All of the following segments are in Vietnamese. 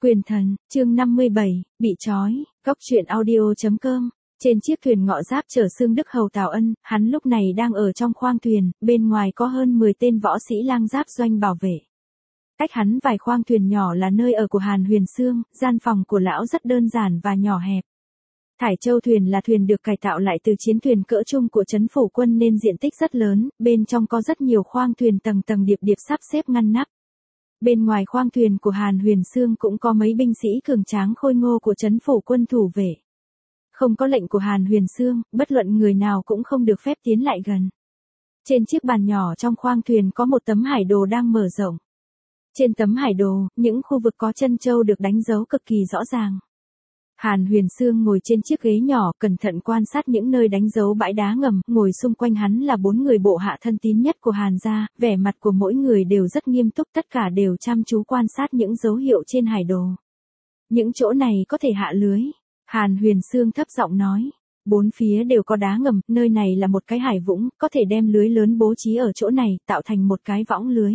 Quyền thần, chương 57, bị trói, góc truyện audio.com. Trên chiếc thuyền ngọ giáp chở Xương Đức Hầu Tào Ân, hắn lúc này đang ở trong khoang thuyền, bên ngoài có hơn 10 tên võ sĩ lang giáp doanh bảo vệ. Cách hắn vài khoang thuyền nhỏ là nơi ở của Hàn Huyền Xương, gian phòng của lão rất đơn giản và nhỏ hẹp. Thải Châu thuyền là thuyền được cải tạo lại từ chiến thuyền cỡ trung của trấn phủ quân nên diện tích rất lớn, bên trong có rất nhiều khoang thuyền tầng tầng điệp điệp sắp xếp ngăn nắp. Bên ngoài khoang thuyền của Hàn Huyền Xương cũng có mấy binh sĩ cường tráng khôi ngô của trấn phủ quân thủ vệ. Không có lệnh của Hàn Huyền Xương, bất luận người nào cũng không được phép tiến lại gần. Trên chiếc bàn nhỏ trong khoang thuyền có một tấm hải đồ đang mở rộng. Trên tấm hải đồ, những khu vực có chân châu được đánh dấu cực kỳ rõ ràng. Hàn Huyền Xương ngồi trên chiếc ghế nhỏ, cẩn thận quan sát những nơi đánh dấu bãi đá ngầm, ngồi xung quanh hắn là 4 người bộ hạ thân tín nhất của Hàn gia, vẻ mặt của mỗi người đều rất nghiêm túc, tất cả đều chăm chú quan sát những dấu hiệu trên hải đồ. Những chỗ này có thể hạ lưới. Hàn Huyền Xương thấp giọng nói. 4 phía đều có đá ngầm, nơi này là một cái hải vũng, có thể đem lưới lớn bố trí ở chỗ này, tạo thành một cái võng lưới.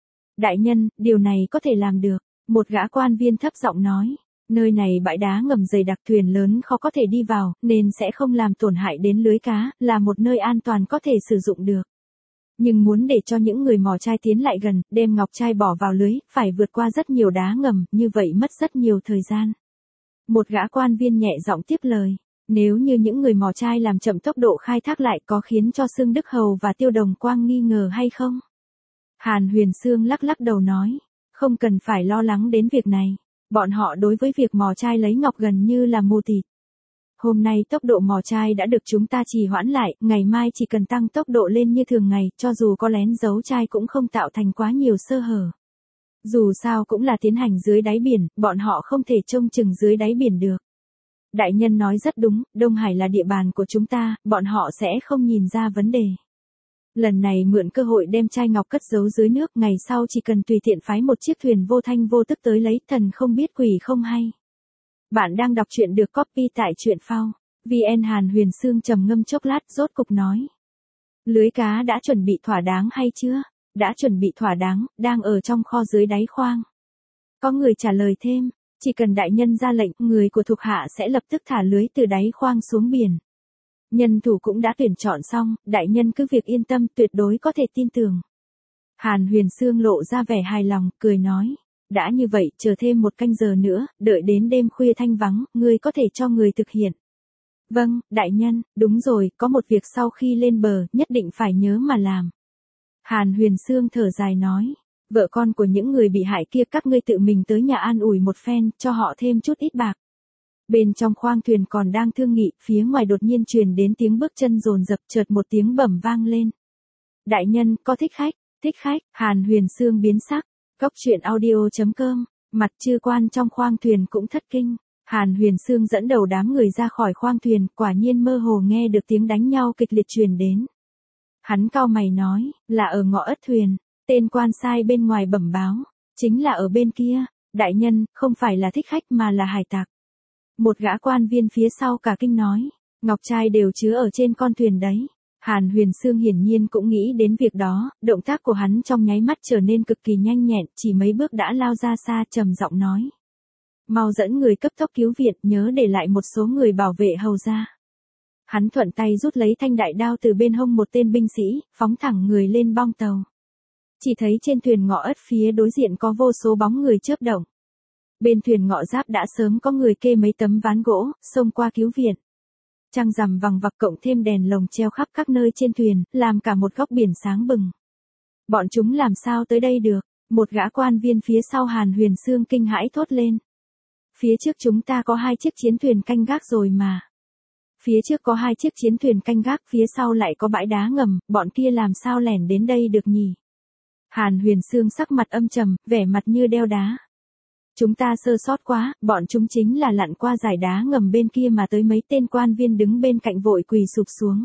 Đại nhân, điều này có thể làm được. Một gã quan viên thấp giọng nói. Nơi này bãi đá ngầm dày đặc, thuyền lớn khó có thể đi vào, nên sẽ không làm tổn hại đến lưới cá, là một nơi an toàn có thể sử dụng được. Nhưng muốn để cho những người mò trai tiến lại gần, đem ngọc trai bỏ vào lưới, phải vượt qua rất nhiều đá ngầm, như vậy mất rất nhiều thời gian. Một gã quan viên nhẹ giọng tiếp lời. Nếu như những người mò trai làm chậm tốc độ khai thác lại có khiến cho Xương Đức Hầu và Tiêu Đồng Quang nghi ngờ hay không? Hàn Huyền Xương lắc lắc đầu nói. Không cần phải lo lắng đến việc này. Bọn họ đối với việc mò trai lấy ngọc gần như là mù tịt. Hôm nay tốc độ mò trai đã được chúng ta trì hoãn lại, ngày mai chỉ cần tăng tốc độ lên như thường ngày, cho dù có lén giấu trai cũng không tạo thành quá nhiều sơ hở. Dù sao cũng là tiến hành dưới đáy biển, bọn họ không thể trông chừng dưới đáy biển được. Đại nhân nói rất đúng, Đông Hải là địa bàn của chúng ta, bọn họ sẽ không nhìn ra vấn đề. Lần này mượn cơ hội đem trai ngọc cất giấu dưới nước, ngày sau chỉ cần tùy tiện phái một chiếc thuyền vô thanh vô tức tới lấy, thần không biết quỷ không hay. Bạn đang đọc truyện được copy tại truyện phao. VN. Hàn Huyền Xương trầm ngâm chốc lát rốt cục nói. Lưới cá đã chuẩn bị thỏa đáng hay chưa? Đã chuẩn bị thỏa đáng, đang ở trong kho dưới đáy khoang. Có người trả lời thêm, chỉ cần đại nhân ra lệnh, người của thuộc hạ sẽ lập tức thả lưới từ đáy khoang xuống biển. Nhân thủ cũng đã tuyển chọn xong, đại nhân cứ việc yên tâm, tuyệt đối có thể tin tưởng. Hàn Huyền Xương lộ ra vẻ hài lòng, cười nói. Đã như vậy, chờ thêm 1 canh giờ nữa, đợi đến đêm khuya thanh vắng, ngươi có thể cho người thực hiện. Vâng, đại nhân, đúng rồi, có một việc sau khi lên bờ, nhất định phải nhớ mà làm. Hàn Huyền Xương thở dài nói. Vợ con của những người bị hại kia các ngươi tự mình tới nhà an ủi một phen, cho họ thêm chút ít bạc. Bên trong khoang thuyền còn đang thương nghị, phía ngoài đột nhiên truyền đến tiếng bước chân dồn dập, chợt một tiếng bẩm vang lên. Đại nhân, có thích khách, Hàn Huyền Xương biến sắc. Góc truyện audio.com, mặt chư quan trong khoang thuyền cũng thất kinh. Hàn Huyền Xương dẫn đầu đám người ra khỏi khoang thuyền, quả nhiên mơ hồ nghe được tiếng đánh nhau kịch liệt truyền đến. Hắn cau mày nói, là ở ngõ ất thuyền, tên quan sai bên ngoài bẩm báo, chính là ở bên kia, đại nhân, không phải là thích khách mà là hải tặc. Một gã quan viên phía sau cả kinh nói, ngọc trai đều chứa ở trên con thuyền đấy. Hàn Huyền Xương hiển nhiên cũng nghĩ đến việc đó, động tác của hắn trong nháy mắt trở nên cực kỳ nhanh nhẹn, chỉ mấy bước đã lao ra xa, trầm giọng nói. Mau dẫn người cấp tốc cứu viện, nhớ để lại một số người bảo vệ hầu ra. Hắn thuận tay rút lấy thanh đại đao từ bên hông một tên binh sĩ, phóng thẳng người lên bong tàu. Chỉ thấy trên thuyền ngọ ất phía đối diện có vô số bóng người chớp động. Bên thuyền ngọ giáp đã sớm có người kê mấy tấm ván gỗ, xông qua cứu viện. Trăng rằm vằng vặc cộng thêm đèn lồng treo khắp các nơi trên thuyền, làm cả một góc biển sáng bừng. Bọn chúng làm sao tới đây được? Một gã quan viên phía sau Hàn Huyền Xương kinh hãi thốt lên. Phía trước chúng ta có 2 chiếc chiến thuyền canh gác rồi mà. Phía trước có 2 chiếc chiến thuyền canh gác, phía sau lại có bãi đá ngầm, bọn kia làm sao lẻn đến đây được nhỉ? Hàn Huyền Xương sắc mặt âm trầm, vẻ mặt như đeo đá. Chúng ta sơ sót quá, bọn chúng chính là lặn qua dải đá ngầm bên kia mà tới. Mấy tên quan viên đứng bên cạnh vội quỳ sụp xuống.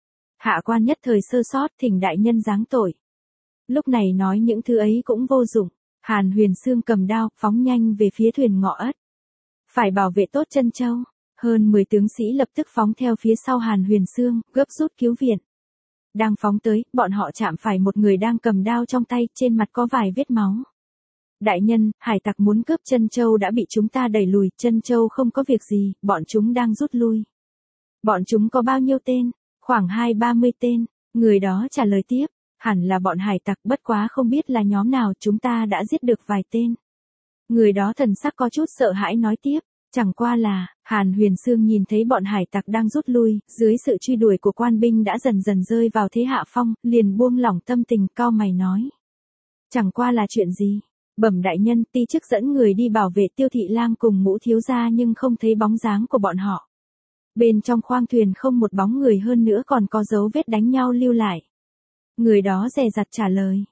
Hạ quan nhất thời sơ sót, thỉnh đại nhân giáng tội. Lúc này nói những thứ ấy cũng vô dụng. Hàn Huyền Xương cầm đao, phóng nhanh về phía thuyền ngọ ất. Phải bảo vệ tốt chân châu. Hơn 10 tướng sĩ lập tức phóng theo phía sau Hàn Huyền Xương, gấp rút cứu viện. Đang phóng tới, bọn họ chạm phải một người đang cầm đao trong tay, trên mặt có vài vết máu. Đại nhân, hải tặc muốn cướp Trân Châu đã bị chúng ta đẩy lùi, Trân Châu không có việc gì, bọn chúng đang rút lui. Bọn chúng có bao nhiêu tên? Khoảng 20-30 tên. Người đó trả lời tiếp, hẳn là bọn hải tặc, bất quá không biết là nhóm nào, chúng ta đã giết được vài tên. Người đó thần sắc có chút sợ hãi nói tiếp, chẳng qua là, Hàn Huyền Sương nhìn thấy bọn hải tặc đang rút lui, dưới sự truy đuổi của quan binh đã dần dần rơi vào thế hạ phong, liền buông lỏng tâm tình, cau mày nói. Chẳng qua là chuyện gì? Bẩm đại nhân, ti chức dẫn người đi bảo vệ Tiêu Thị Lang cùng Ngũ thiếu gia nhưng không thấy bóng dáng của bọn họ. Bên trong khoang thuyền không một bóng người, hơn nữa còn có dấu vết đánh nhau lưu lại. Người đó dè dặt trả lời.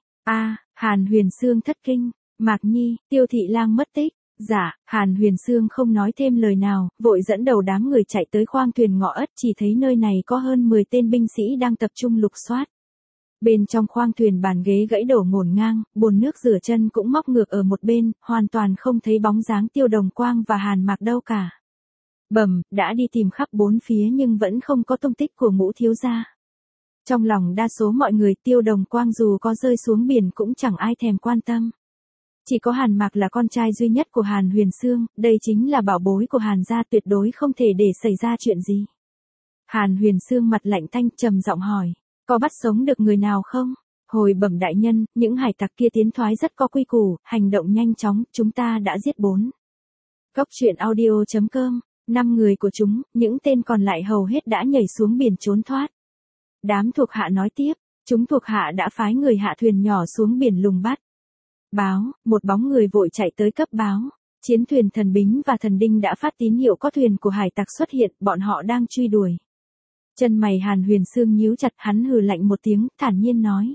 Hàn Huyền Sương thất kinh. Mạc Nhi, Tiêu Thị Lang mất tích. Dạ, Hàn Huyền Sương không nói thêm lời nào, vội dẫn đầu đám người chạy tới khoang thuyền Ngọ Ất, chỉ thấy nơi này có hơn 10 tên binh sĩ đang tập trung lục soát. Bên trong khoang thuyền bàn ghế gãy đổ ngổn ngang, bồn nước rửa chân cũng móc ngược ở một bên, hoàn toàn không thấy bóng dáng Tiêu Đồng Quang và Hàn Mạc đâu cả. Bẩm, đã đi tìm khắp bốn phía nhưng vẫn không có tung tích của Ngũ thiếu gia. Trong lòng đa số mọi người, Tiêu Đồng Quang dù có rơi xuống biển cũng chẳng ai thèm quan tâm. Chỉ có Hàn Mạc là con trai duy nhất của Hàn Huyền Sương, đây chính là bảo bối của Hàn gia, tuyệt đối không thể để xảy ra chuyện gì. Hàn Huyền Sương mặt lạnh tanh trầm giọng hỏi, có bắt sống được người nào không? Hồi bẩm đại nhân, những hải tặc kia tiến thoái rất có quy củ, hành động nhanh chóng, chúng ta đã giết 4. Cốc truyện audio.com, 5 người của chúng, những tên còn lại hầu hết đã nhảy xuống biển trốn thoát. Đám thuộc hạ nói tiếp, chúng thuộc hạ đã phái người hạ thuyền nhỏ xuống biển lùng bắt. Báo, một bóng người vội chạy tới cấp báo. Chiến thuyền Thần Bính và Thần Đinh đã phát tín hiệu có thuyền của hải tặc xuất hiện, bọn họ đang truy đuổi. Chân mày Hàn Huyền Sương nhíu chặt, hắn hừ lạnh một tiếng, thản nhiên nói.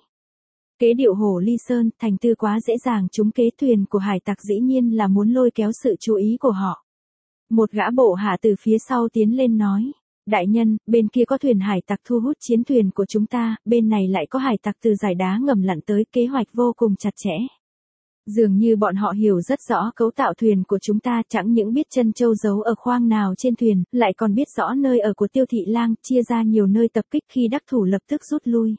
Kế điệu Hổ Ly Sơn, thành tư quá dễ dàng, chúng kế thuyền của hải tặc dĩ nhiên là muốn lôi kéo sự chú ý của họ. Một gã bộ hạ từ phía sau tiến lên nói. Đại nhân, bên kia có thuyền hải tặc thu hút chiến thuyền của chúng ta, bên này lại có hải tặc từ dải đá ngầm lặn tới, kế hoạch vô cùng chặt chẽ. Dường như bọn họ hiểu rất rõ cấu tạo thuyền của chúng ta, chẳng những biết Trân Châu giấu ở khoang nào trên thuyền, lại còn biết rõ nơi ở của Tiêu Thị Lang, chia ra nhiều nơi tập kích, khi đắc thủ lập tức rút lui.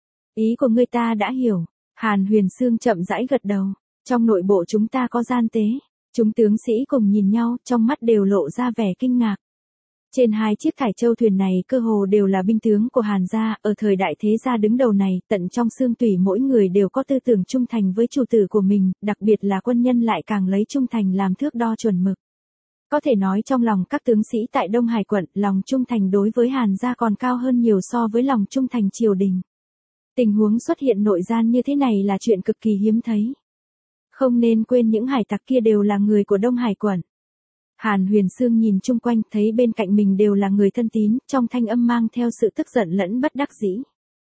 Ý của ngươi ta đã hiểu. Hàn Huyền Sương chậm rãi gật đầu. Trong nội bộ chúng ta có gian tế. Chúng tướng sĩ cùng nhìn nhau, trong mắt đều lộ ra vẻ kinh ngạc. Trên 2 chiếc Thải Châu thuyền này cơ hồ đều là binh tướng của Hàn gia, ở thời đại thế gia đứng đầu này, tận trong xương tủy mỗi người đều có tư tưởng trung thành với chủ tử của mình, đặc biệt là quân nhân lại càng lấy trung thành làm thước đo chuẩn mực. Có thể nói trong lòng các tướng sĩ tại Đông Hải quận, lòng trung thành đối với Hàn gia còn cao hơn nhiều so với lòng trung thành triều đình. Tình huống xuất hiện nội gian như thế này là chuyện cực kỳ hiếm thấy. Không nên quên những hải tặc kia đều là người của Đông Hải quận. Hàn Huyền Sương nhìn chung quanh, thấy bên cạnh mình đều là người thân tín, trong thanh âm mang theo sự tức giận lẫn bất đắc dĩ.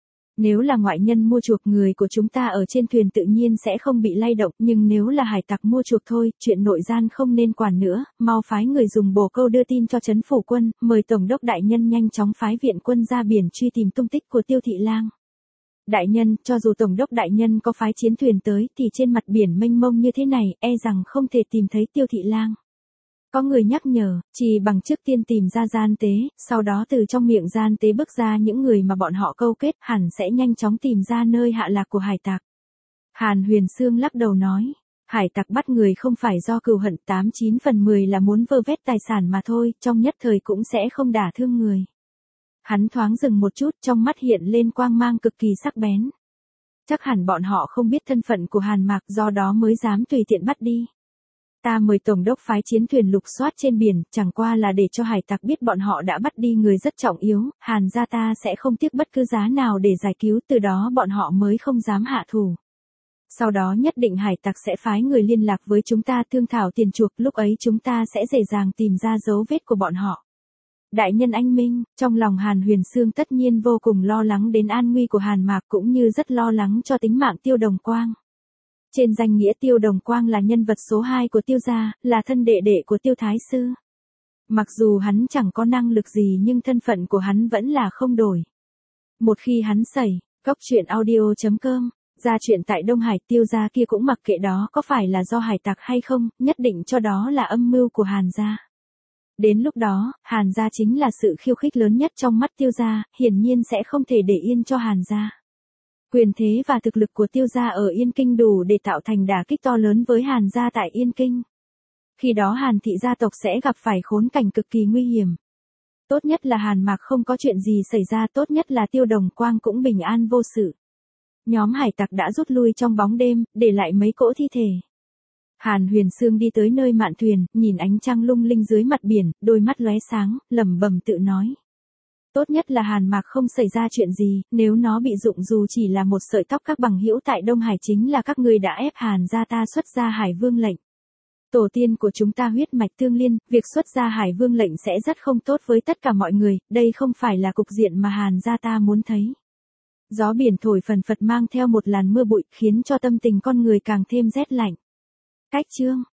Nếu là ngoại nhân mua chuộc, người của chúng ta ở trên thuyền tự nhiên sẽ không bị lay động, nhưng nếu là hải tặc mua chuộc thôi, chuyện nội gian không nên quản nữa, mau phái người dùng bồ câu đưa tin cho trấn phủ quân, mời tổng đốc đại nhân nhanh chóng phái viện quân ra biển truy tìm tung tích của Tiêu Thị Lang. Đại nhân, cho dù tổng đốc đại nhân có phái chiến thuyền tới, thì trên mặt biển mênh mông như thế này, e rằng không thể tìm thấy Tiêu Thị Lang. Có người nhắc nhở, chỉ bằng trước tiên tìm ra gian tế, sau đó từ trong miệng gian tế bước ra những người mà bọn họ câu kết, hẳn sẽ nhanh chóng tìm ra nơi hạ lạc của hải tặc. Hàn Huyền Sương lắc đầu nói, hải tặc bắt người không phải do cừu hận, 89 phần 10 là muốn vơ vét tài sản mà thôi, trong nhất thời cũng sẽ không đả thương người. Hắn thoáng dừng một chút, trong mắt hiện lên quang mang cực kỳ sắc bén. Chắc hẳn bọn họ không biết thân phận của Hàn Mạc, do đó mới dám tùy tiện bắt đi. Ta mời tổng đốc phái chiến thuyền lục soát trên biển, chẳng qua là để cho hải tặc biết bọn họ đã bắt đi người rất trọng yếu, Hàn gia ta sẽ không tiếc bất cứ giá nào để giải cứu, từ đó bọn họ mới không dám hạ thủ. Sau đó nhất định hải tặc sẽ phái người liên lạc với chúng ta thương thảo tiền chuộc, lúc ấy chúng ta sẽ dễ dàng tìm ra dấu vết của bọn họ. Đại nhân anh minh, trong lòng Hàn Huyền Sương tất nhiên vô cùng lo lắng đến an nguy của Hàn Mạc, cũng như rất lo lắng cho tính mạng Tiêu Đồng Quang. Trên danh nghĩa Tiêu Đồng Quang là nhân vật số 2 của Tiêu gia, là thân đệ đệ của Tiêu Thái Sư. Mặc dù hắn chẳng có năng lực gì nhưng thân phận của hắn vẫn là không đổi. Một khi hắn xảy, cốc truyện audio.com, ra chuyện tại Đông Hải, Tiêu gia kia cũng mặc kệ đó có phải là do hải tặc hay không, nhất định cho đó là âm mưu của Hàn gia. Đến lúc đó, Hàn gia chính là sự khiêu khích lớn nhất trong mắt Tiêu gia, hiển nhiên sẽ không thể để yên cho Hàn gia. Quyền thế và thực lực của Tiêu gia ở Yên Kinh đủ để tạo thành đả kích to lớn với Hàn gia tại Yên Kinh. Khi đó Hàn thị gia tộc sẽ gặp phải khốn cảnh cực kỳ nguy hiểm. Tốt nhất là Hàn Mạc không có chuyện gì xảy ra, tốt nhất là Tiêu Đồng Quang cũng bình an vô sự. Nhóm hải tặc đã rút lui trong bóng đêm, để lại mấy cỗ thi thể. Hàn Huyền Sương đi tới nơi mạn thuyền, nhìn ánh trăng lung linh dưới mặt biển, đôi mắt lóe sáng, lẩm bẩm tự nói. Tốt nhất là Hàn Mạc không xảy ra chuyện gì, nếu nó bị dụng dù chỉ là một sợi tóc. Các bằng hữu tại Đông Hải chính là các người đã ép Hàn gia ta xuất ra Hải Vương lệnh. Tổ tiên của chúng ta huyết mạch tương liên, việc xuất ra Hải Vương lệnh sẽ rất không tốt với tất cả mọi người, đây không phải là cục diện mà Hàn gia ta muốn thấy. Gió biển thổi phần phật mang theo một làn mưa bụi, khiến cho tâm tình con người càng thêm rét lạnh. Cách chương